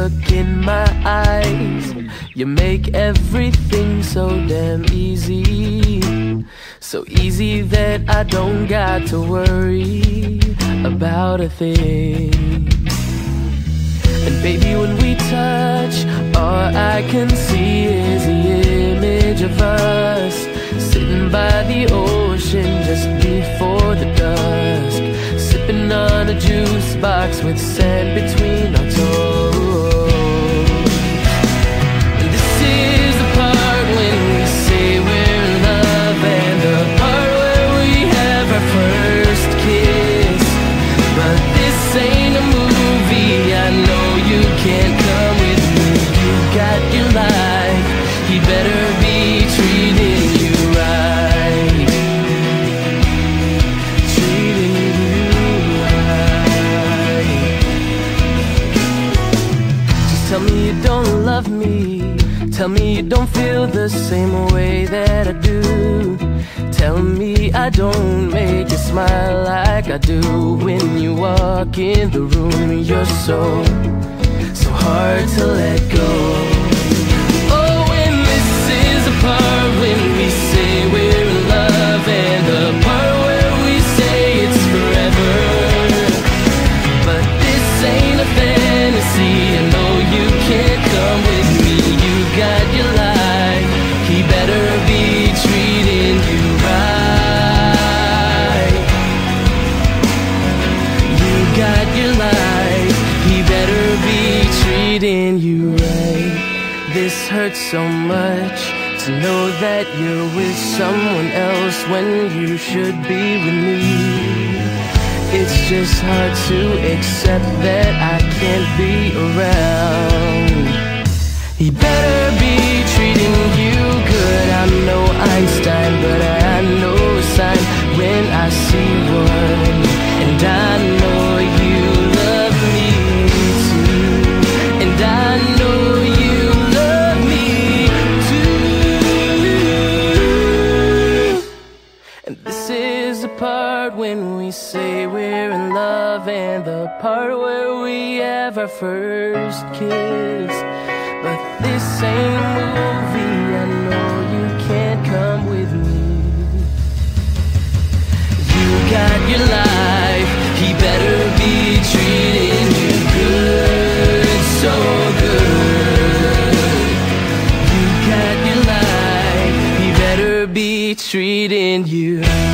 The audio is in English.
look in my eyes. You make everything so damn easy, so easy that I don't got to worry about a thing. And baby, when we touch, all I can see is the image of us sitting by the ocean just before the dusk, sipping on a juice box with sand between our toes. And this is the part when we say we're in love, and the part where we have our first kiss. But this ain't a movie, I know you can't come with me. You got your life, he better be treating you right, treating you right. Just tell me you don't love me, tell me you don't feel the same way that I do. Tell me I don't make you smile like I do when you walk in the room. You're so hard to let go. Oh, and this is the part when we say we're in love, and the part where we say it's forever. But this ain't a fantasy, I know you can't come with me. You got your life, he better be treating you right. You got your life, he better be treating you right. This hurts so much to know that you're with someone else when you should be with me. It's just hard to accept that I can't be around. He better be treating you good. I'm no Einstein, but I know a sign when I see one. And I know you love me too, and I know you love me too. And this is the part when we say we're in love, and the part where we have our first kiss. But this ain't a movie, I know you can't come with me. You got your life, he better be treating you good, so good. You got your life, he better be treating you